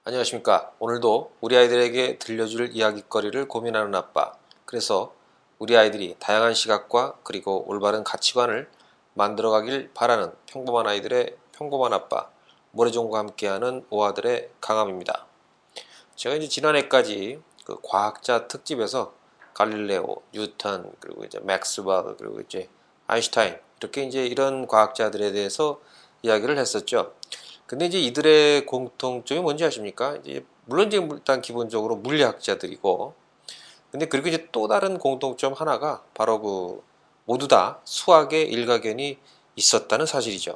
안녕하십니까. 오늘도 우리 아이들에게 들려줄 이야깃거리를 고민하는 아빠. 그래서 우리 아이들이 다양한 시각과 그리고 올바른 가치관을 만들어가길 바라는 평범한 아이들의 평범한 아빠. 모래종과 함께하는 오아들의 강함입니다. 제가 이제 지난해까지 그 과학자 특집에서 갈릴레오, 뉴턴, 그리고 이제 맥스웰, 그리고 이제 아인슈타인 이렇게 이제 이런 과학자들에 대해서 이야기를 했었죠. 근데 이제 이들의 공통점이 뭔지 아십니까? 이제 물론 이제 일단 기본적으로 물리학자들이고, 근데 그리고 이제 또 다른 공통점 하나가 바로 그 모두 다 수학의 일가견이 있었다는 사실이죠.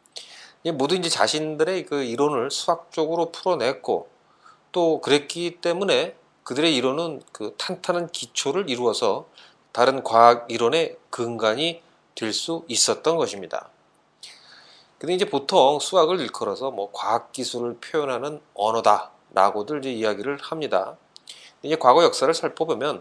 모두 이제 자신들의 그 이론을 수학적으로 풀어냈고, 또 그랬기 때문에 그들의 이론은 그 탄탄한 기초를 이루어서 다른 과학 이론의 근간이 될 수 있었던 것입니다. 근데 이제 보통 수학을 일컬어서 뭐 과학 기술을 표현하는 언어다라고들 이제 이야기를 합니다. 이제 과거 역사를 살펴보면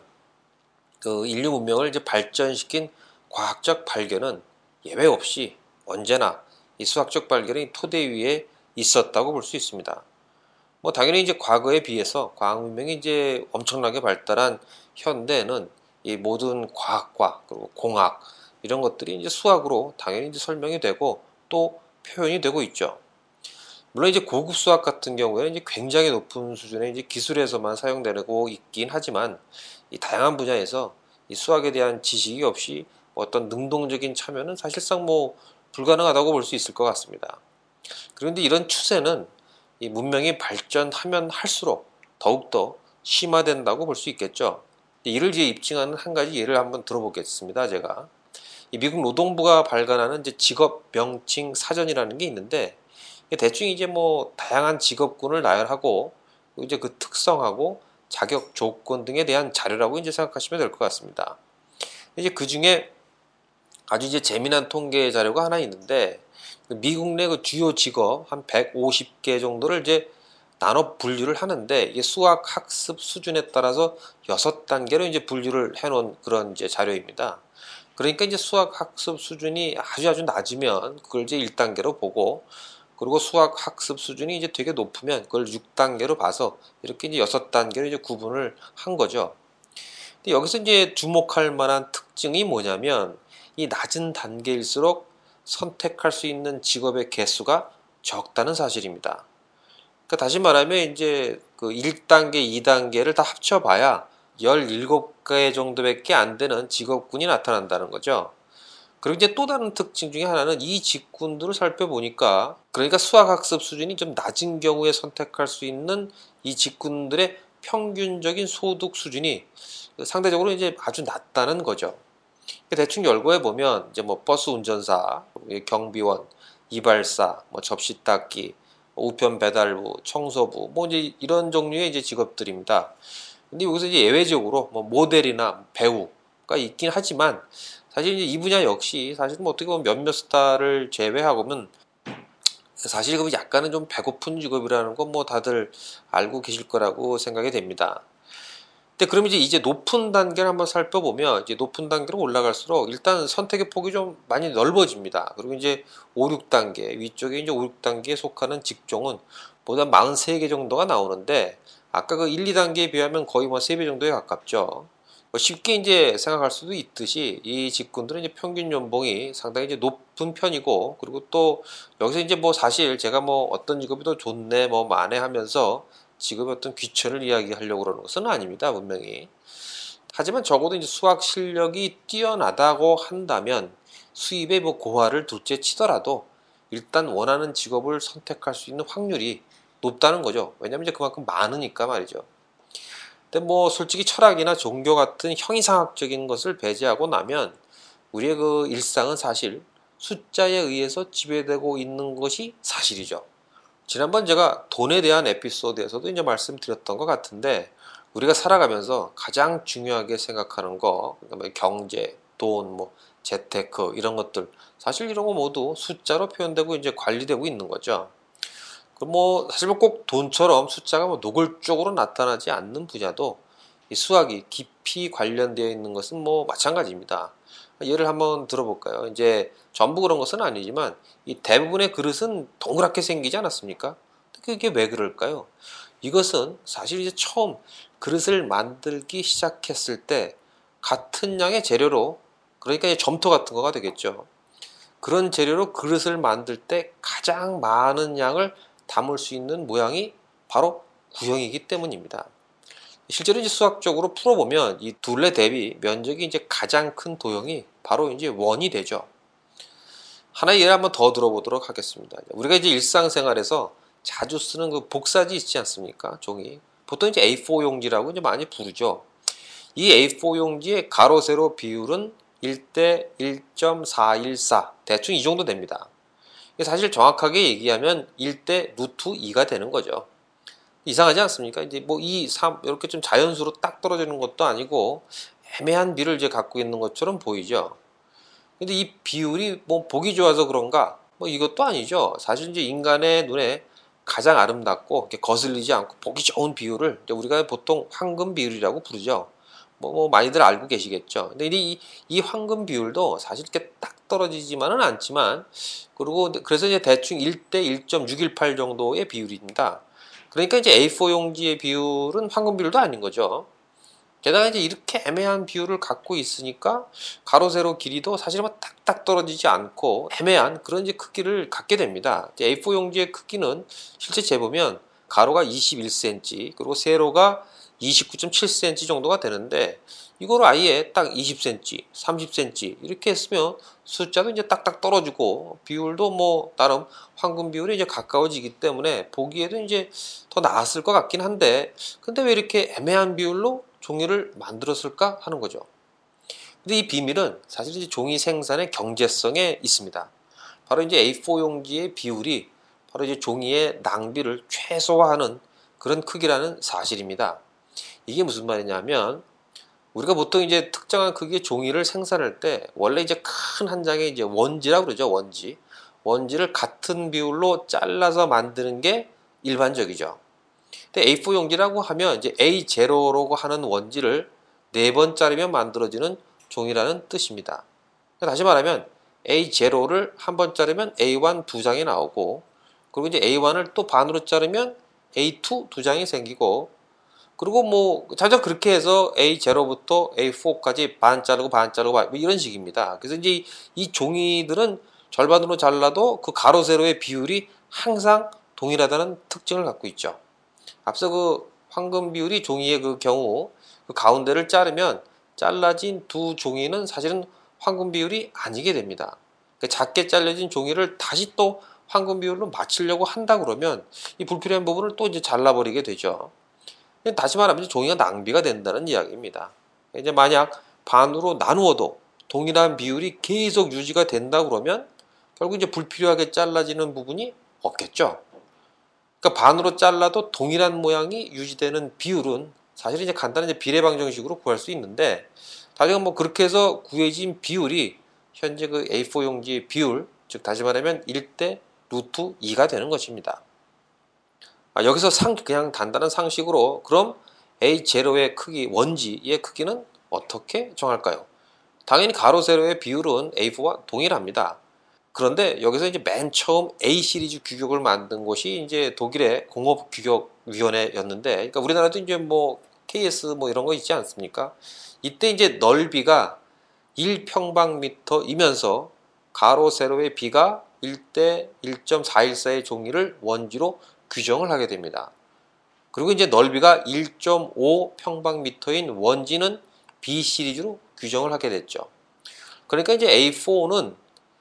그 인류 문명을 이제 발전시킨 과학적 발견은 예외 없이 언제나 이 수학적 발견이 토대 위에 있었다고 볼 수 있습니다. 뭐 당연히 이제 과거에 비해서 과학 문명이 이제 엄청나게 발달한 현대에는 이 모든 과학과 그리고 공학 이런 것들이 이제 수학으로 당연히 이제 설명이 되고 또 표현이 되고 있죠. 물론 이제 고급 수학 같은 경우에는 이제 굉장히 높은 수준의 이제 기술에서만 사용되고 있긴 하지만 이 다양한 분야에서 이 수학에 대한 지식이 없이 어떤 능동적인 참여는 사실상 뭐 불가능하다고 볼 수 있을 것 같습니다. 그런데 이런 추세는 이 문명이 발전하면 할수록 더욱더 심화된다고 볼 수 있겠죠. 이를 이제 입증하는 한 가지 예를 한번 들어보겠습니다. 제가 이 미국 노동부가 발간하는 이제 직업 명칭 사전이라는 게 있는데 대충 이제 뭐 다양한 직업군을 나열하고 이제 그 특성하고 자격 조건 등에 대한 자료라고 이제 생각하시면 될 것 같습니다. 이제 그 중에 아주 이제 재미난 통계 자료가 하나 있는데 미국 내 그 주요 직업 한 150개 정도를 이제 나눠 분류를 하는데 이게 수학 학습 수준에 따라서 6단계로 이제 분류를 해놓은 그런 이제 자료입니다. 그러니까 이제 수학 학습 수준이 아주 낮으면 그걸 이제 1단계로 보고 그리고 수학 학습 수준이 이제 되게 높으면 그걸 6단계로 봐서 이렇게 이제 6단계로 이제 구분을 한 거죠. 근데 여기서 이제 주목할 만한 특징이 뭐냐면 이 낮은 단계일수록 선택할 수 있는 직업의 개수가 적다는 사실입니다. 그러니까 다시 말하면 이제 그 1단계, 2단계를 다 합쳐봐야 17개 정도밖에 안 되는 직업군이 나타난다는 거죠. 그리고 이제 또 다른 특징 중에 하나는 이 직군들을 살펴보니까 그러니까 수학학습 수준이 좀 낮은 경우에 선택할 수 있는 이 직군들의 평균적인 소득 수준이 상대적으로 이제 아주 낮다는 거죠. 대충 열거해 보면 이제 뭐 버스 운전사, 경비원, 이발사, 뭐 접시 닦기, 우편 배달부, 청소부, 뭐 이제 이런 종류의 이제 직업들입니다. 근데 여기서 이제 예외적으로 뭐 모델이나 배우가 있긴 하지만 사실 이제 이 분야 역시 사실 뭐 어떻게 보면 몇몇 스타를 제외하고는 사실 그 약간은 좀 배고픈 직업이라는 건 뭐 다들 알고 계실 거라고 생각이 됩니다. 근데 그럼 이제 높은 단계를 한번 살펴보면 이제 높은 단계로 올라갈수록 일단 선택의 폭이 좀 많이 넓어집니다. 그리고 이제 5, 6단계 위쪽에 이제 5, 6단계에 속하는 직종은 보다 43개 정도가 나오는데 아까 그 1, 2단계에 비하면 거의 뭐 3배 정도에 가깝죠. 뭐 쉽게 이제 생각할 수도 있듯이 이 직군들은 이제 평균 연봉이 상당히 이제 높은 편이고 그리고 또 여기서 이제 뭐 사실 제가 뭐 어떤 직업이 더 좋네 뭐 마네 하면서 직업의 어떤 귀천을 이야기하려고 그러는 것은 아닙니다. 분명히. 하지만 적어도 이제 수학 실력이 뛰어나다고 한다면 수입의 뭐 고하를 둘째 치더라도 일단 원하는 직업을 선택할 수 있는 확률이 높다는 거죠. 왜냐면 이제 그만큼 많으니까 말이죠. 근데 뭐 솔직히 철학이나 종교 같은 형이상학적인 것을 배제하고 나면 우리의 그 일상은 사실 숫자에 의해서 지배되고 있는 것이 사실이죠. 지난번 제가 돈에 대한 에피소드에서도 이제 말씀드렸던 것 같은데 우리가 살아가면서 가장 중요하게 생각하는 거, 그다음에 경제, 돈, 뭐 재테크 이런 것들 사실 이런 거 모두 숫자로 표현되고 이제 관리되고 있는 거죠. 그 뭐 사실 뭐 꼭 돈처럼 숫자가 뭐 노골적으로 나타나지 않는 분야도 이 수학이 깊이 관련되어 있는 것은 뭐 마찬가지입니다. 예를 한번 들어볼까요? 이제 전부 그런 것은 아니지만 이 대부분의 그릇은 동그랗게 생기지 않았습니까? 그게 왜 그럴까요? 이것은 사실 이제 처음 그릇을 만들기 시작했을 때 같은 양의 재료로, 그러니까 이제 점토 같은 거가 되겠죠. 그런 재료로 그릇을 만들 때 가장 많은 양을 담을 수 있는 모양이 바로 구형이기 때문입니다. 실제로 이제 수학적으로 풀어보면 이 둘레 대비 면적이 이제 가장 큰 도형이 바로 이제 원이 되죠. 하나의 예를 한번 더 들어보도록 하겠습니다. 우리가 이제 일상생활에서 자주 쓰는 그 복사지 있지 않습니까? 종이. 보통 이제 A4 용지라고 이제 많이 부르죠. 이 A4 용지의 가로 세로 비율은 1대 1.414, 대충 이 정도 됩니다. 사실 정확하게 얘기하면 1대 루트 2가 되는 거죠. 이상하지 않습니까? 이제 뭐 2, 3 이렇게 좀 자연수로 딱 떨어지는 것도 아니고 애매한 비를 이제 갖고 있는 것처럼 보이죠. 근데 이 비율이 뭐 보기 좋아서 그런가? 뭐 이것도 아니죠. 사실 이제 인간의 눈에 가장 아름답고 이렇게 거슬리지 않고 보기 좋은 비율을 이제 우리가 보통 황금 비율이라고 부르죠. 뭐 많이들 알고 계시겠죠. 근데 이 황금 비율도 사실 이렇게 딱 떨어지지만은 않지만, 그리고 그래서 이제 대충 1대 1.618 정도의 비율입니다. 그러니까 이제 A4 용지의 비율은 황금 비율도 아닌 거죠. 게다가 이제 이렇게 애매한 비율을 갖고 있으니까 가로 세로 길이도 사실 뭐 딱딱 떨어지지 않고 애매한 그런 이제 크기를 갖게 됩니다. A4 용지의 크기는 실제 재보면 가로가 21cm 그리고 세로가 29.7cm 정도가 되는데, 이거를 아예 딱 20cm, 30cm 이렇게 했으면 숫자도 이제 딱딱 떨어지고 비율도 뭐 나름 황금 비율에 이제 가까워지기 때문에 보기에도 이제 더 나았을 것 같긴 한데, 근데 왜 이렇게 애매한 비율로 종이를 만들었을까 하는 거죠. 근데 이 비밀은 사실 이제 종이 생산의 경제성에 있습니다. 바로 이제 A4 용지의 비율이 바로 이제 종이의 낭비를 최소화하는 그런 크기라는 사실입니다. 이게 무슨 말이냐면, 우리가 보통 이제 특정한 크기의 종이를 생산할 때 원래 이제 큰 한 장의 이제 원지라고 그러죠. 원지를 같은 비율로 잘라서 만드는 게 일반적이죠. 근데 A4 용지라고 하면 이제 A0라고 하는 원지를 4번 자르면 만들어지는 종이라는 뜻입니다. 다시 말하면 A0를 한 번 자르면 A1 2장이 나오고, 그리고 이제 A1을 또 반으로 자르면 A2 2장이 생기고, 그리고 뭐 자주 그렇게 해서 A0부터 A4까지 반 자르고 반 자르고 뭐 이런 식입니다. 그래서 이제 이 종이들은 절반으로 잘라도 그 가로 세로의 비율이 항상 동일하다는 특징을 갖고 있죠. 앞서 그 황금 비율이 종이의 그 경우 그 가운데를 자르면 잘라진 두 종이는 사실은 황금 비율이 아니게 됩니다. 작게 잘려진 종이를 다시 또 황금 비율로 맞추려고 한다 그러면 이 불필요한 부분을 또 이제 잘라버리게 되죠. 다시 말하면 종이가 낭비가 된다는 이야기입니다. 이제 만약 반으로 나누어도 동일한 비율이 계속 유지가 된다 그러면 결국 이제 불필요하게 잘라지는 부분이 없겠죠. 그러니까 반으로 잘라도 동일한 모양이 유지되는 비율은 사실 이제 간단한 이제 비례방정식으로 구할 수 있는데, 나중에 뭐 그렇게 해서 구해진 비율이 현재 그 A4 용지의 비율, 즉 다시 말하면 1대 루트 2가 되는 것입니다. 여기서 그냥 간단한 상식으로 그럼 A0의 크기, 원지의 크기는 어떻게 정할까요? 당연히 가로 세로의 비율은 A4와 동일합니다. 그런데 여기서 이제 맨 처음 A 시리즈 규격을 만든 곳이 이제 독일의 공업규격위원회였는데, 그러니까 우리나라도 이제 뭐 KS 뭐 이런 거 있지 않습니까? 이때 이제 넓이가 1평방미터이면서 가로 세로의 비가 1대 1.414의 종이를 원지로 규정을 하게 됩니다. 그리고 이제 넓이가 1.5평방미터인 원지는 B 시리즈로 규정을 하게 됐죠. 그러니까 이제 A4는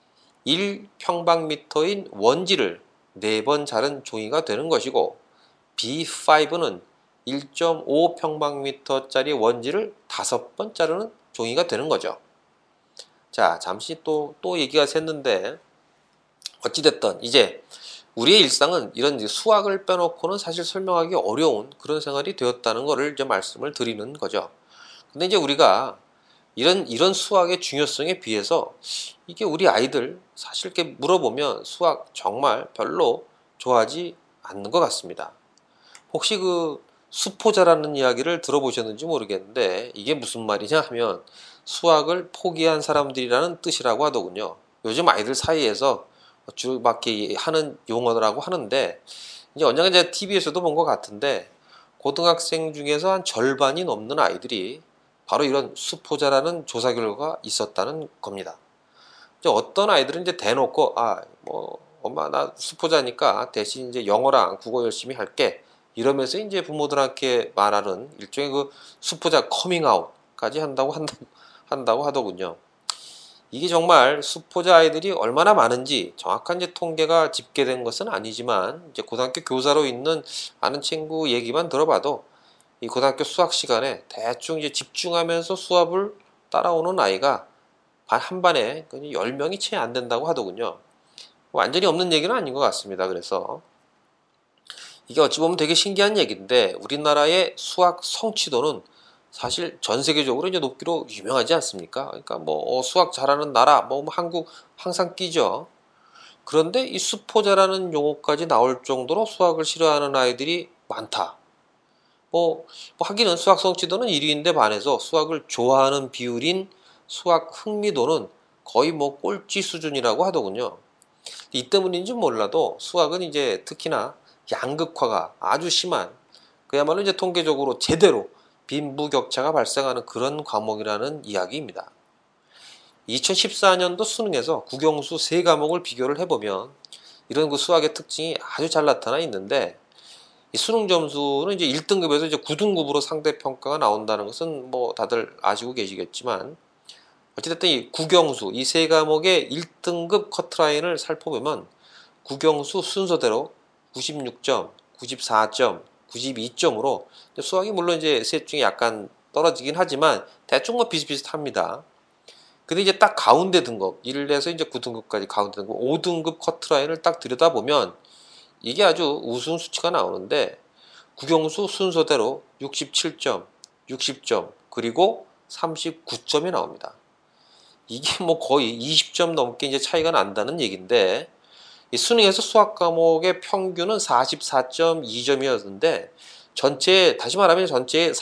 1평방미터인 원지를 4번 자른 종이가 되는 것이고, B5는 1.5평방미터짜리 원지를 5번 자르는 종이가 되는 거죠. 자, 잠시 또 얘기가 샜는데, 어찌됐든 이제 우리의 일상은 이런 수학을 빼놓고는 사실 설명하기 어려운 그런 생활이 되었다는 것을 이제 말씀을 드리는 거죠. 근데 이제 우리가 이런 수학의 중요성에 비해서 이게 우리 아이들 사실 이렇게 물어보면 수학 정말 별로 좋아하지 않는 것 같습니다. 혹시 그 수포자라는 이야기를 들어보셨는지 모르겠는데, 이게 무슨 말이냐 하면 수학을 포기한 사람들이라는 뜻이라고 하더군요. 요즘 아이들 사이에서 주로 막 하는 용어라고 하는데, 이제 언젠가 제가 TV에서도 본 것 같은데 고등학생 중에서 한 절반이 넘는 아이들이 바로 이런 수포자라는 조사 결과가 있었다는 겁니다. 이제 어떤 아이들은 이제 대놓고 뭐 엄마 나 수포자니까 대신 이제 영어랑 국어 열심히 할게 이러면서 이제 부모들한테 말하는 일종의 그 수포자 커밍아웃까지 한다고 하더군요. 이게 정말 수포자 아이들이 얼마나 많은지 정확한 이제 통계가 집계된 것은 아니지만 이제 고등학교 교사로 있는 아는 친구 얘기만 들어봐도 이 고등학교 수학 시간에 대충 이제 집중하면서 수업을 따라오는 아이가 한 반에 10명이 채 안 된다고 하더군요. 완전히 없는 얘기는 아닌 것 같습니다. 그래서 이게 어찌 보면 되게 신기한 얘기인데 우리나라의 수학 성취도는 사실 전 세계적으로 이제 높기로 유명하지 않습니까? 그러니까 뭐 수학 잘하는 나라, 뭐 한국 항상 끼죠. 그런데 이 수포자라는 용어까지 나올 정도로 수학을 싫어하는 아이들이 많다. 하기는 수학 성취도는 1위인데 반해서 수학을 좋아하는 비율인 수학 흥미도는 거의 뭐 꼴찌 수준이라고 하더군요. 이 때문인지 몰라도 수학은 이제 특히나 양극화가 아주 심한 그야말로 이제 통계적으로 제대로 빈부격차가 발생하는 그런 과목이라는 이야기입니다. 2014년도 수능에서 국영수 3과목을 비교를 해보면 이런 그 수학의 특징이 아주 잘 나타나 있는데 이 수능 점수는 이제 1등급에서 이제 9등급으로 상대평가가 나온다는 것은 뭐 다들 아시고 계시겠지만 어찌됐든 이 국영수 이 3과목의 1등급 커트라인을 살펴보면 국영수 순서대로 96점, 94점, 92점으로 수학이 물론 이제 셋 중에 약간 떨어지긴 하지만 대충 뭐 비슷비슷합니다. 근데 이제 딱 가운데 등급 1에서 이제 9등급까지 가운데 등급 5등급 커트라인을 딱 들여다보면 이게 아주 우스운 수치가 나오는데 국영수 순서대로 67점, 60점, 그리고 39점이 나옵니다. 이게 뭐 거의 20점 넘게 이제 차이가 난다는 얘기인데 이 수능에서 수학 과목의 평균은 44.2점이었는데 다시 말하면 전체의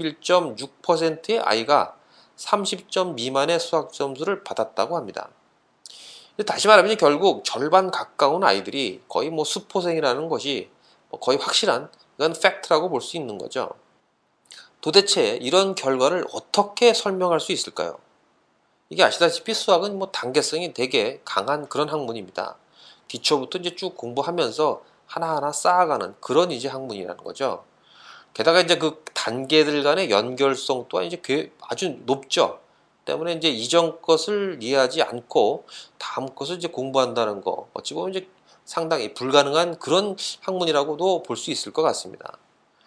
41.6%의 아이가 30점 미만의 수학 점수를 받았다고 합니다. 다시 말하면 결국 절반 가까운 아이들이 거의 뭐 수포생이라는 것이 거의 확실한 이건 팩트라고 볼 수 있는 거죠. 도대체 이런 결과를 어떻게 설명할 수 있을까요? 이게 아시다시피 수학은 뭐 단계성이 되게 강한 그런 학문입니다. 기초부터 이제 쭉 공부하면서 하나하나 쌓아가는 그런 이제 학문이라는 거죠. 게다가 이제 그 단계들 간의 연결성 또한 이제 아주 높죠. 때문에 이제 이전 것을 이해하지 않고 다음 것을 이제 공부한다는 거 어찌 보면 이제 상당히 불가능한 그런 학문이라고도 볼 수 있을 것 같습니다.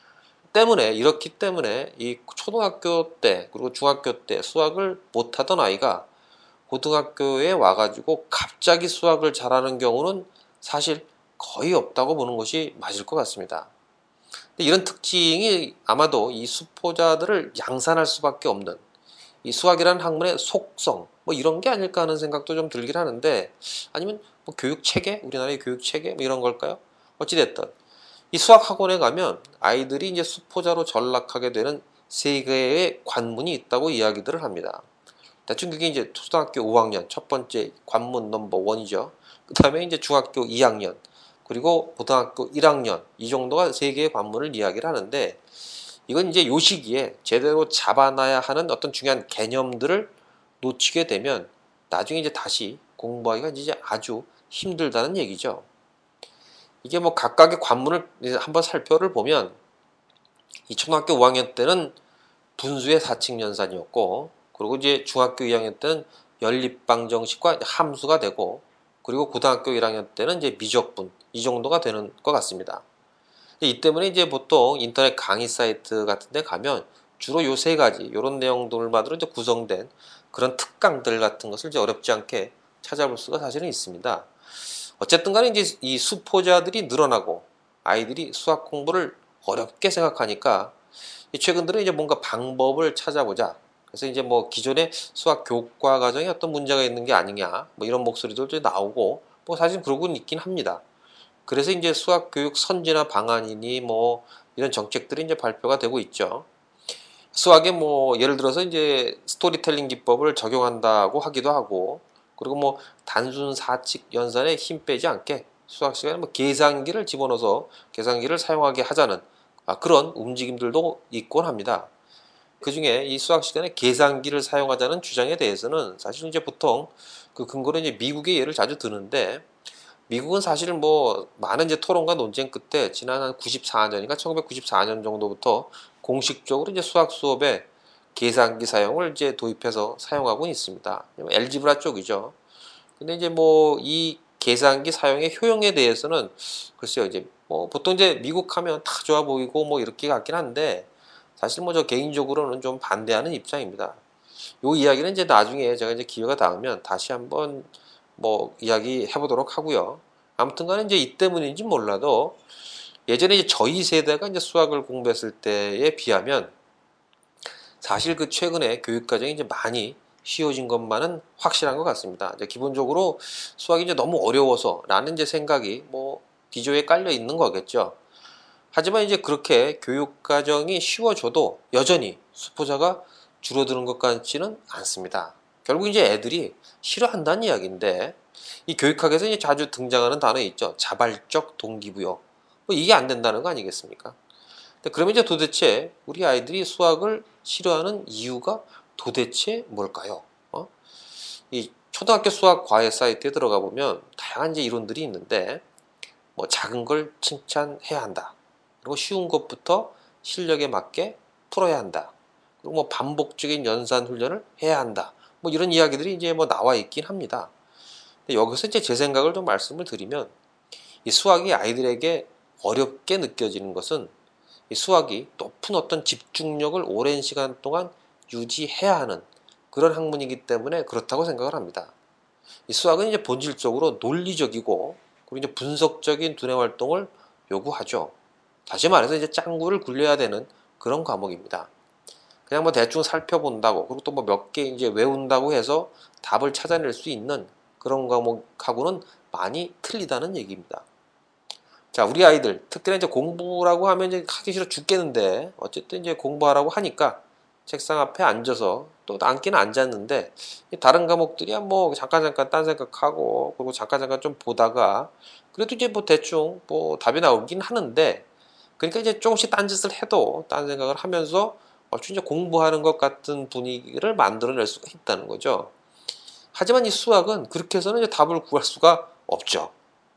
이렇기 때문에 이 초등학교 때 그리고 중학교 때 수학을 못하던 아이가 고등학교에 와가지고 갑자기 수학을 잘하는 경우는 사실 거의 없다고 보는 것이 맞을 것 같습니다. 이런 특징이 아마도 이 수포자들을 양산할 수밖에 없는 이 수학이라는 학문의 속성 뭐 이런 게 아닐까 하는 생각도 좀 들긴 하는데 아니면 뭐 교육 체계 우리나라의 교육 체계 뭐 이런 걸까요? 어찌됐든 이 수학 학원에 가면 아이들이 이제 수포자로 전락하게 되는 세 개의 관문이 있다고 이야기들을 합니다. 대충 그게 이제 초등학교 5학년 첫 번째 관문 넘버 원이죠. 그 다음에 이제 중학교 2학년 그리고 고등학교 1학년 이 정도가 세 개의 관문을 이야기를 하는데 이건 이제 요 시기에 제대로 잡아놔야 하는 어떤 중요한 개념들을 놓치게 되면 나중에 이제 다시 공부하기가 이제 아주 힘들다는 얘기죠. 이게 뭐 각각의 관문을 한번 살펴를 보면 이 초등학교 5학년 때는 분수의 사칙연산이었고 그리고 이제 중학교 2학년 때는 연립방정식과 함수가 되고 그리고 고등학교 1학년 때는 이제 미적분 이 정도가 되는 것 같습니다. 이 때문에 이제 보통 인터넷 강의 사이트 같은 데 가면 주로 요 세 가지 이런 내용들만으로 이제 구성된 그런 특강들 같은 것을 이제 어렵지 않게 찾아볼 수가 사실은 있습니다. 어쨌든 간에 이제 이 수포자들이 늘어나고 아이들이 수학 공부를 어렵게 생각하니까 최근 들어 이제 뭔가 방법을 찾아보자. 그래서 이제 뭐 기존의 수학 교과 과정에 어떤 문제가 있는 게 아니냐 뭐 이런 목소리도 나오고 뭐 사실 그러고는 있긴 합니다. 그래서 이제 수학 교육 선진화 방안이니 뭐 이런 정책들이 이제 발표가 되고 있죠. 수학에 뭐 예를 들어서 이제 스토리텔링 기법을 적용한다고 하기도 하고 그리고 뭐 단순 사칙 연산에 힘 빼지 않게 수학 시간에 뭐 계산기를 집어넣어서 계산기를 사용하게 하자는 그런 움직임들도 있곤 합니다. 그 중에 이 수학 시간에 계산기를 사용하자는 주장에 대해서는 사실 이제 보통 그 근거로 이제 미국의 예를 자주 드는데, 미국은 사실 뭐 많은 이제 토론과 논쟁 끝에 지난 한 94년인가 1994년 정도부터 공식적으로 이제 수학 수업에 계산기 사용을 이제 도입해서 사용하고 있습니다. 엘지브라 쪽이죠. 근데 이제 뭐 이 계산기 사용의 효용에 대해서는 글쎄요, 이제 뭐 보통 이제 미국 하면 다 좋아 보이고 뭐 이렇게 같긴 한데, 사실 뭐 저 개인적으로는 좀 반대하는 입장입니다. 요 이야기는 이제 나중에 제가 이제 기회가 닿으면 다시 한번 뭐 이야기해 보도록 하고요. 아무튼 간에 이제 이 때문인지 몰라도 예전에 이제 저희 세대가 이제 수학을 공부했을 때에 비하면 사실 그 최근에 교육 과정이 이제 많이 쉬워진 것만은 확실한 것 같습니다. 이제 기본적으로 수학이 이제 너무 어려워서라는 이제 생각이 뭐 기저에 깔려 있는 거겠죠. 하지만 이제 그렇게 교육 과정이 쉬워져도 여전히 수포자가 줄어드는 것 같지는 않습니다. 결국 이제 애들이 싫어한다는 이야기인데, 이 교육학에서 이제 자주 등장하는 단어 있죠. 자발적 동기부여. 뭐 이게 안 된다는 거 아니겠습니까? 그러면 이제 도대체 우리 아이들이 수학을 싫어하는 이유가 도대체 뭘까요? 이 초등학교 수학 과외 사이트에 들어가 보면 다양한 이제 이론들이 있는데, 뭐 작은 걸 칭찬해야 한다. 그리고 쉬운 것부터 실력에 맞게 풀어야 한다. 그리고 뭐 반복적인 연산 훈련을 해야 한다. 뭐 이런 이야기들이 이제 뭐 나와 있긴 합니다. 근데 여기서 이제 제 생각을 좀 말씀을 드리면, 이 수학이 아이들에게 어렵게 느껴지는 것은 이 수학이 높은 어떤 집중력을 오랜 시간 동안 유지해야 하는 그런 학문이기 때문에 그렇다고 생각을 합니다. 이 수학은 이제 본질적으로 논리적이고, 그리고 이제 분석적인 두뇌 활동을 요구하죠. 다시 말해서 이제 짱구를 굴려야 되는 그런 과목입니다. 그냥 뭐 대충 살펴본다고, 그리고 또 뭐 몇 개 이제 외운다고 해서 답을 찾아낼 수 있는 그런 과목하고는 많이 틀리다는 얘기입니다. 자, 우리 아이들, 특히나 이제 공부라고 하면 이제 하기 싫어 죽겠는데, 어쨌든 이제 공부하라고 하니까 책상 앞에 앉아서, 또 앉기는 앉았는데, 다른 과목들이야 뭐 잠깐 딴 생각하고, 그리고 잠깐 좀 보다가, 그래도 이제 뭐 대충 뭐 답이 나오긴 하는데, 그러니까 이제 조금씩 딴짓을 해도 딴 생각을 하면서 진짜 공부하는 것 같은 분위기를 만들어낼 수가 있다는 거죠. 하지만 이 수학은 그렇게 해서는 이제 답을 구할 수가 없죠.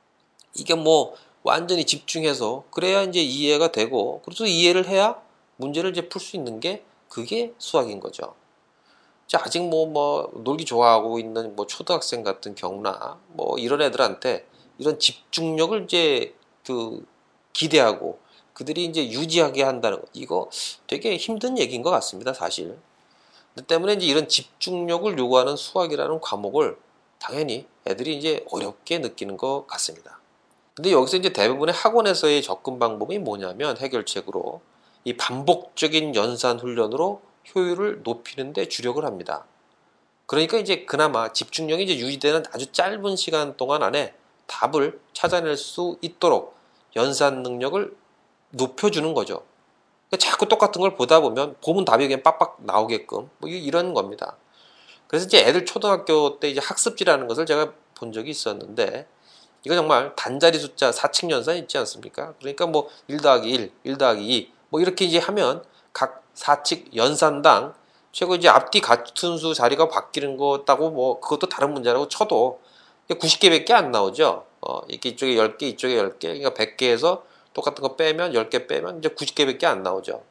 이게 뭐 완전히 집중해서 그래야 이제 이해가 되고, 그래서 이해를 해야 문제를 이제 풀 수 있는 게 그게 수학인 거죠. 자, 아직 뭐 놀기 좋아하고 있는 뭐 초등학생 같은 경우나 뭐 이런 애들한테 이런 집중력을 이제 그 기대하고 그들이 이제 유지하게 한다는 거, 이거 되게 힘든 얘기인 것 같습니다, 사실. 그 때문에 이제 이런 집중력을 요구하는 수학이라는 과목을 당연히 애들이 이제 어렵게 느끼는 것 같습니다. 근데 여기서 이제 대부분의 학원에서의 접근 방법이 뭐냐면, 해결책으로 이 반복적인 연산 훈련으로 효율을 높이는 데 주력을 합니다. 그러니까 이제 그나마 집중력이 이제 유지되는 아주 짧은 시간 동안 안에 답을 찾아낼 수 있도록 연산 능력을 높여주는 거죠. 그러니까 자꾸 똑같은 걸 보다 보면 답이 그냥 빡빡 나오게끔 뭐 이런 겁니다. 그래서 이제 애들 초등학교 때 이제 학습지라는 것을 제가 본 적이 있었는데, 이거 정말 단자리 숫자 사칙 연산 있지 않습니까? 그러니까 뭐 1 더하기 1, 1 더하기 2, 뭐 이렇게 이제 하면 각 사칙 연산당 최고 이제 앞뒤 같은 수 자리가 바뀌는 거다고, 뭐 그것도 다른 문제라고 쳐도 90개밖에 안 나오죠. 이렇게 이쪽에 10개, 이쪽에 10개, 그러니까 100개에서 똑같은 거 빼면 10개 빼면 이제 90개밖에 안 나오죠.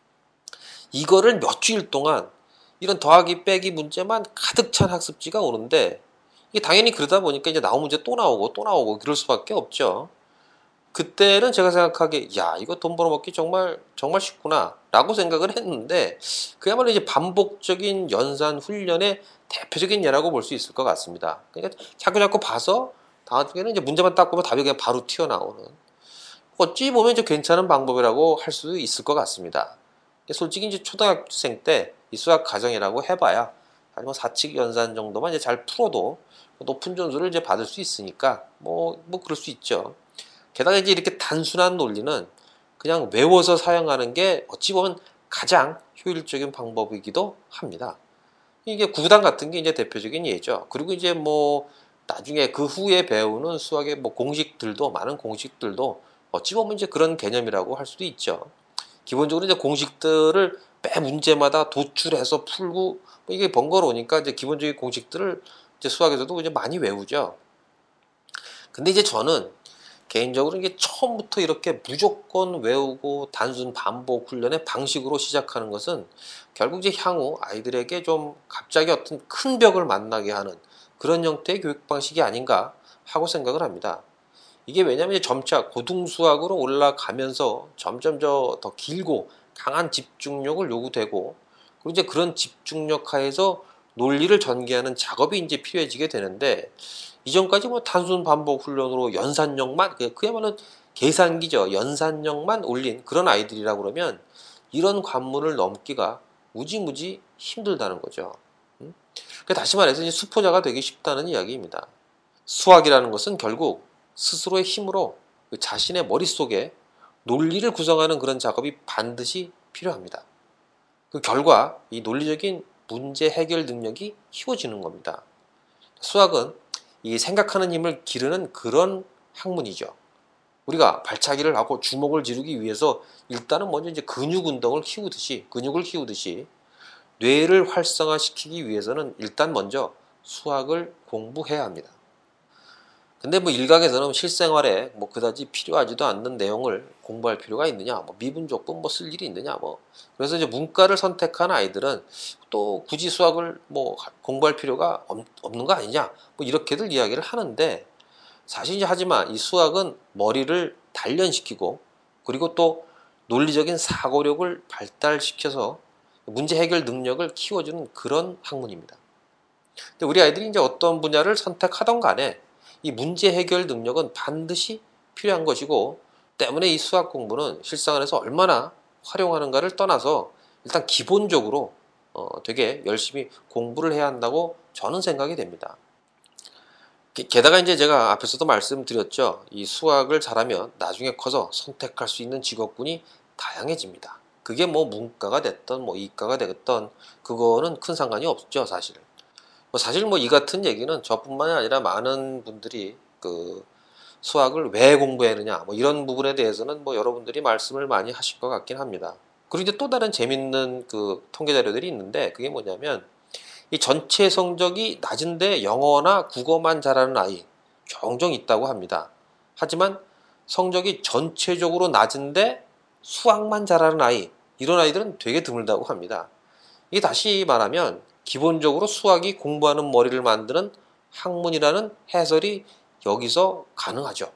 이거를 몇 주일 동안 이런 더하기 빼기 문제만 가득 찬 학습지가 오는데, 이게 당연히 그러다 보니까 이제 나온 문제 또 나오고 또 나오고 그럴 수밖에 없죠. 그때는 제가 생각하기에 야, 이거 돈 벌어먹기 정말 정말 쉽구나 라고 생각을 했는데, 그야말로 이제 반복적인 연산 훈련의 대표적인 예라고 볼 수 있을 것 같습니다. 그러니까 자꾸 봐서 다음에는 이제 문제만 딱 보면 답이 그냥 바로 튀어나오는, 어찌 보면 이제 괜찮은 방법이라고 할 수도 있을 것 같습니다. 솔직히 이제 초등학생 때 이 수학 가정이라고 해봐야 아니면 사칙 연산 정도만 이제 잘 풀어도 높은 점수를 이제 받을 수 있으니까 뭐 그럴 수 있죠. 게다가 이제 이렇게 단순한 논리는 그냥 외워서 사용하는 게 어찌 보면 가장 효율적인 방법이기도 합니다. 이게 구구단 같은 게 이제 대표적인 예죠. 그리고 이제 뭐 나중에 그 후에 배우는 수학의 뭐 공식들도 많은 공식들도 어찌 보면 이제 그런 개념이라고 할 수도 있죠. 기본적으로 이제 공식들을 매 문제마다 도출해서 풀고 뭐 이게 번거로우니까 이제 기본적인 공식들을 이제 수학에서도 이제 많이 외우죠. 근데 이제 저는 개인적으로 이게 처음부터 이렇게 무조건 외우고 단순 반복 훈련의 방식으로 시작하는 것은 결국 이제 향후 아이들에게 좀 갑자기 어떤 큰 벽을 만나게 하는 그런 형태의 교육 방식이 아닌가 하고 생각을 합니다. 이게 왜냐하면 점차 고등수학으로 올라가면서 점점 더 길고 강한 집중력을 요구되고 그리고 이제 그런 집중력 하에서 논리를 전개하는 작업이 이제 필요해지게 되는데 이전까지 뭐 단순 반복 훈련으로 연산력만 그야말로 계산기죠. 연산력만 올린 그런 아이들이라 그러면 이런 관문을 넘기가 무지무지 힘들다는 거죠. 그러니까 다시 말해서 이제 수포자가 되기 쉽다는 이야기입니다. 수학이라는 것은 결국 스스로의 힘으로 그 자신의 머릿속에 논리를 구성하는 그런 작업이 반드시 필요합니다. 그 결과 이 논리적인 문제 해결 능력이 키워지는 겁니다. 수학은 이 생각하는 힘을 기르는 그런 학문이죠. 우리가 발차기를 하고 주먹을 지르기 위해서 일단은 먼저 이제 근육을 키우듯이 뇌를 활성화시키기 위해서는 일단 먼저 수학을 공부해야 합니다. 근데 뭐 일각에서는 실생활에 뭐 그다지 필요하지도 않는 내용을 공부할 필요가 있느냐, 뭐 미분조건 뭐 쓸 일이 있느냐, 뭐 그래서 이제 문과를 선택한 아이들은 또 굳이 수학을 뭐 공부할 필요가 없는 거 아니냐, 뭐 이렇게들 이야기를 하는데 사실 이제 하지만 이 수학은 머리를 단련시키고 그리고 또 논리적인 사고력을 발달시켜서 문제 해결 능력을 키워주는 그런 학문입니다. 근데 우리 아이들이 이제 어떤 분야를 선택하던 간에 이 문제 해결 능력은 반드시 필요한 것이고 때문에 이 수학 공부는 실생활에서 얼마나 활용하는가를 떠나서 일단 기본적으로 되게 열심히 공부를 해야 한다고 저는 생각이 됩니다. 게다가 이제 제가 앞에서도 말씀드렸죠. 이 수학을 잘하면 나중에 커서 선택할 수 있는 직업군이 다양해집니다. 그게 뭐 문과가 됐던 뭐 이과가 됐던 그거는 큰 상관이 없죠, 사실은. 사실 뭐 이 같은 얘기는 저뿐만이 아니라 많은 분들이 그 수학을 왜 공부했느냐 뭐 이런 부분에 대해서는 뭐 여러분들이 말씀을 많이 하실 것 같긴 합니다. 그리고 이제 또 다른 재밌는 그 통계 자료들이 있는데 그게 뭐냐면 이 전체 성적이 낮은데 영어나 국어만 잘하는 아이 종종 있다고 합니다. 하지만 성적이 전체적으로 낮은데 수학만 잘하는 아이 이런 아이들은 되게 드물다고 합니다. 이게 다시 말하면 기본적으로 수학이 공부하는 머리를 만드는 학문이라는 해설이 여기서 가능하죠.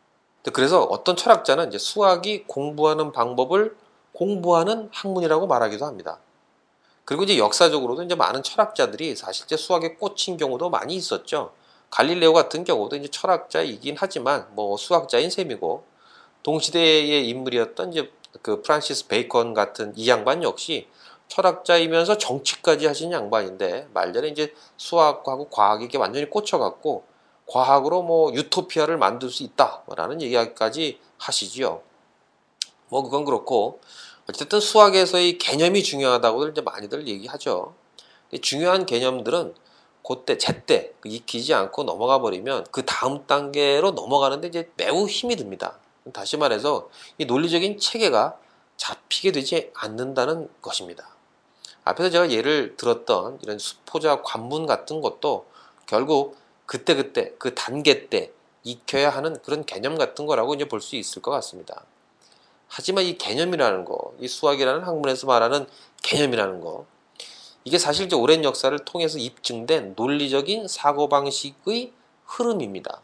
그래서 어떤 철학자는 이제 수학이 공부하는 방법을 공부하는 학문이라고 말하기도 합니다. 그리고 이제 역사적으로도 이제 많은 철학자들이 사실 이제 수학에 꽂힌 경우도 많이 있었죠. 갈릴레오 같은 경우도 이제 철학자이긴 하지만 뭐 수학자인 셈이고 동시대의 인물이었던 이제 그 프란시스 베이컨 같은 이 양반 역시 철학자이면서 정치까지 하신 양반인데 말년에 이제 수학하고 과학에 완전히 꽂혀갖고 과학으로 뭐 유토피아를 만들 수 있다라는 얘기까지 하시지요. 뭐 그건 그렇고 어쨌든 수학에서의 개념이 중요하다고 이제 많이들 얘기하죠. 중요한 개념들은 그때 제때 익히지 않고 넘어가 버리면 그 다음 단계로 넘어가는데 이제 매우 힘이 듭니다. 다시 말해서 이 논리적인 체계가 잡히게 되지 않는다는 것입니다. 앞에서 제가 예를 들었던 이런 수포자 관문 같은 것도 결국 그때그때 그 단계 때 익혀야 하는 그런 개념 같은 거라고 이제 볼 수 있을 것 같습니다. 하지만 이 개념이라는 거, 이 수학이라는 학문에서 말하는 개념이라는 거, 이게 사실 이제 오랜 역사를 통해서 입증된 논리적인 사고방식의 흐름입니다.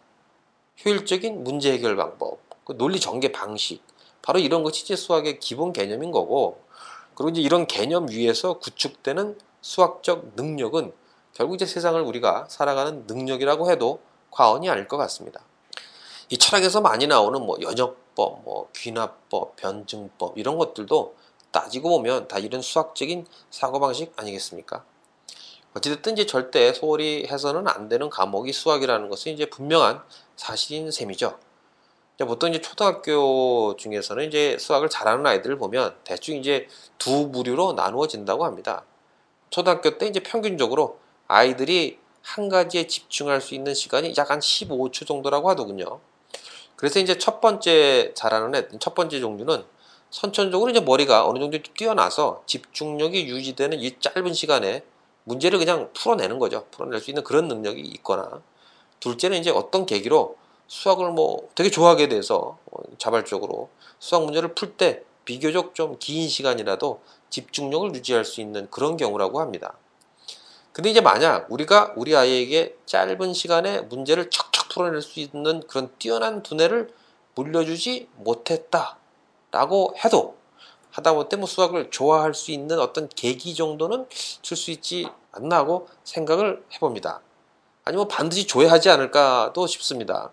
효율적인 문제 해결 방법, 그 논리 전개 방식, 바로 이런 것이 이제 수학의 기본 개념인 거고, 그리고 이제 이런 개념 위에서 구축되는 수학적 능력은 결국 이제 세상을 우리가 살아가는 능력이라고 해도 과언이 아닐 것 같습니다. 이 철학에서 많이 나오는 뭐 연역법, 뭐 귀납법, 변증법 이런 것들도 따지고 보면 다 이런 수학적인 사고방식 아니겠습니까? 어찌됐든 이제 절대 소홀히 해서는 안 되는 과목이 수학이라는 것은 이제 분명한 사실인 셈이죠. 보통 이제 초등학교 중에서는 이제 수학을 잘하는 아이들을 보면 대충 이제 두 부류로 나누어진다고 합니다. 초등학교 때 이제 평균적으로 아이들이 한 가지에 집중할 수 있는 시간이 약 한 15초 정도라고 하더군요. 그래서 이제 첫 번째 잘하는 애, 첫 번째 종류는 선천적으로 이제 머리가 어느 정도 뛰어나서 집중력이 유지되는 이 짧은 시간에 문제를 그냥 풀어내는 거죠. 풀어낼 수 있는 그런 능력이 있거나, 둘째는 이제 어떤 계기로 수학을 뭐 되게 좋아하게 돼서 자발적으로 수학 문제를 풀 때 비교적 좀 긴 시간이라도 집중력을 유지할 수 있는 그런 경우라고 합니다. 근데 이제 만약 우리가 우리 아이에게 짧은 시간에 문제를 척척 풀어낼 수 있는 그런 뛰어난 두뇌를 물려주지 못했다라고 해도 하다못해 뭐 수학을 좋아할 수 있는 어떤 계기 정도는 줄 수 있지 않나 하고 생각을 해봅니다. 아니면 반드시 줘야 하지 않을까도 싶습니다.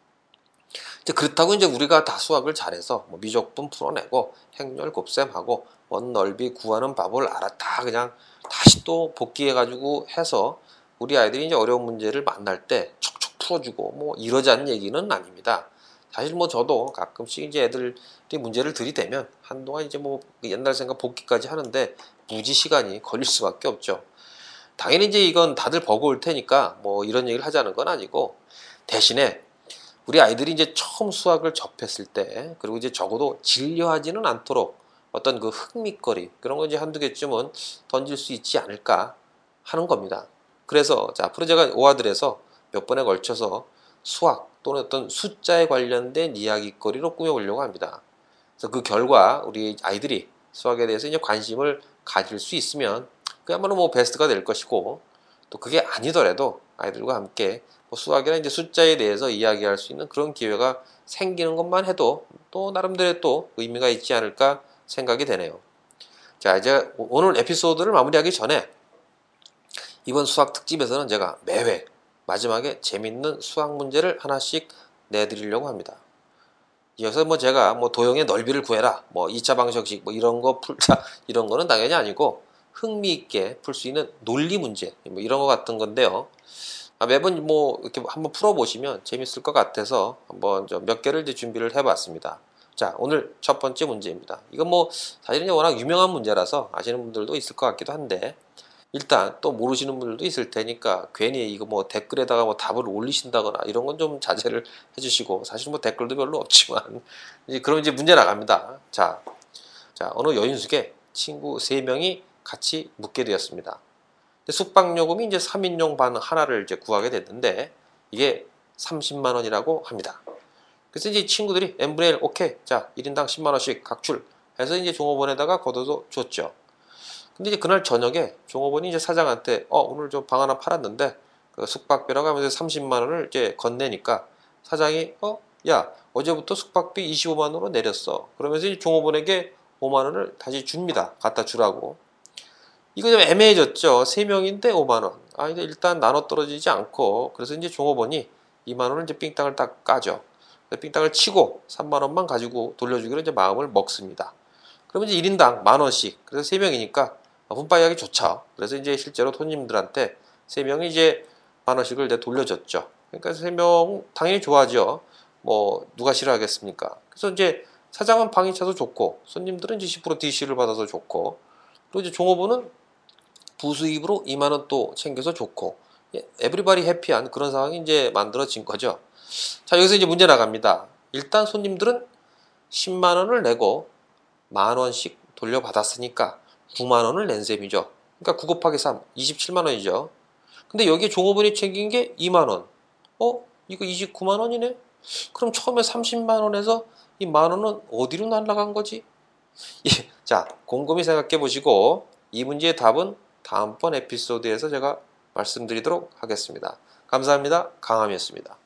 그렇다고 이제 우리가 다 수학을 잘해서 뭐 미적분 풀어내고 행렬 곱셈하고 원 넓이 구하는 법을 알았다 그냥 다시 또 복귀해가지고 해서 우리 아이들이 이제 어려운 문제를 만날 때 척척 풀어주고 뭐 이러자는 얘기는 아닙니다. 사실 뭐 저도 가끔씩 이제 애들이 문제를 들이대면 한동안 이제 뭐 옛날 생각 복귀까지 하는데 무지 시간이 걸릴 수밖에 없죠. 당연히 이제 이건 다들 버거울 테니까 뭐 이런 얘기를 하자는 건 아니고, 대신에 우리 아이들이 이제 처음 수학을 접했을 때, 그리고 이제 적어도 질려하지는 않도록 어떤 그 흥미거리 그런 거 이제 한두 개쯤은 던질 수 있지 않을까 하는 겁니다. 그래서 자, 앞으로 제가 오아들에서 몇 번에 걸쳐서 수학 또는 어떤 숫자에 관련된 이야기거리로 꾸며보려고 합니다. 그래서 그 결과 우리 아이들이 수학에 대해서 이제 관심을 가질 수 있으면 그야말로 뭐 베스트가 될 것이고, 또 그게 아니더라도 아이들과 함께 뭐 수학이나 이제 숫자에 대해서 이야기할 수 있는 그런 기회가 생기는 것만 해도 또 나름대로 또 의미가 있지 않을까 생각이 되네요. 자, 이제 오늘 에피소드를 마무리하기 전에 이번 수학 특집에서는 제가 매회 마지막에 재밌는 수학 문제를 하나씩 내드리려고 합니다. 이어서 뭐 제가 뭐 도형의 넓이를 구해라, 뭐 2차 방정식 뭐 이런 거 풀자 이런 거는 당연히 아니고 흥미있게 풀 수 있는 논리 문제 뭐 이런 거 같은 건데요. 매번 뭐 이렇게 한번 풀어보시면 재밌을 것 같아서 한번 몇 개를 이제 준비를 해봤습니다. 자, 오늘 첫 번째 문제입니다. 이건 뭐 사실은 워낙 유명한 문제라서 아시는 분들도 있을 것 같기도 한데, 일단 또 모르시는 분들도 있을 테니까 괜히 이거 뭐 댓글에다가 뭐 답을 올리신다거나 이런 건 좀 자제를 해주시고, 사실 뭐 댓글도 별로 없지만 그럼 이제 문제 나갑니다. 자, 어느 여인숙에 친구 3명이 같이 묵게 되었습니다. 숙박요금이 이제 3인용 반 하나를 이제 구하게 됐는데 이게 30만 원이라고 합니다. 그래서 이제 친구들이 n분의 1 오케이, 자 1인당 10만 원씩 각출 해서 이제 종업원에다가 걷어서 줬죠. 근데 이제 그날 저녁에 종업원이 이제 사장한테 오늘 저 방 하나 팔았는데 그 숙박비라고 하면서 30만 원을 이제 건네니까 사장이 야 어제부터 숙박비 25만 원으로 내렸어. 그러면서 이제 종업원에게 5만 원을 다시 줍니다. 갖다 주라고. 이거 좀 애매해졌죠. 3명인데 5만 원. 근데 일단 나눠 떨어지지 않고, 그래서 이제 종업원이 2만 원을 이제 삥땅을 딱 까죠. 삥땅을 치고 3만 원만 가지고 돌려주기로 이제 마음을 먹습니다. 그러면 이제 1인당 만 원씩. 그래서 3명이니까 분파이 하기 좋죠. 그래서 이제 실제로 손님들한테 3명이 이제 만 원씩을 이제 돌려줬죠. 그러니까 3명 당연히 좋아하죠. 뭐 누가 싫어하겠습니까? 그래서 이제 사장은 방이 차서 좋고, 손님들은 이제 10% DC를 받아서 좋고, 그리고 이제 종업원은 부수입으로 2만 원 또 챙겨서 좋고, 에브리바디 해피한 그런 상황이 이제 만들어진 거죠. 자, 여기서 이제 문제 나갑니다. 일단 손님들은 10만 원을 내고 만 원씩 돌려받았으니까 9만 원을 낸 셈이죠. 그러니까 9 곱하기 3, 27만 원이죠. 근데 여기에 종업원이 챙긴 게 2만 원. 이거 29만 원이네? 그럼 처음에 30만 원에서 이 만 원은 어디로 날아간 거지? 자, 곰곰이 생각해 보시고 이 문제의 답은 다음번 에피소드에서 제가 말씀드리도록 하겠습니다. 감사합니다. 강함이었습니다.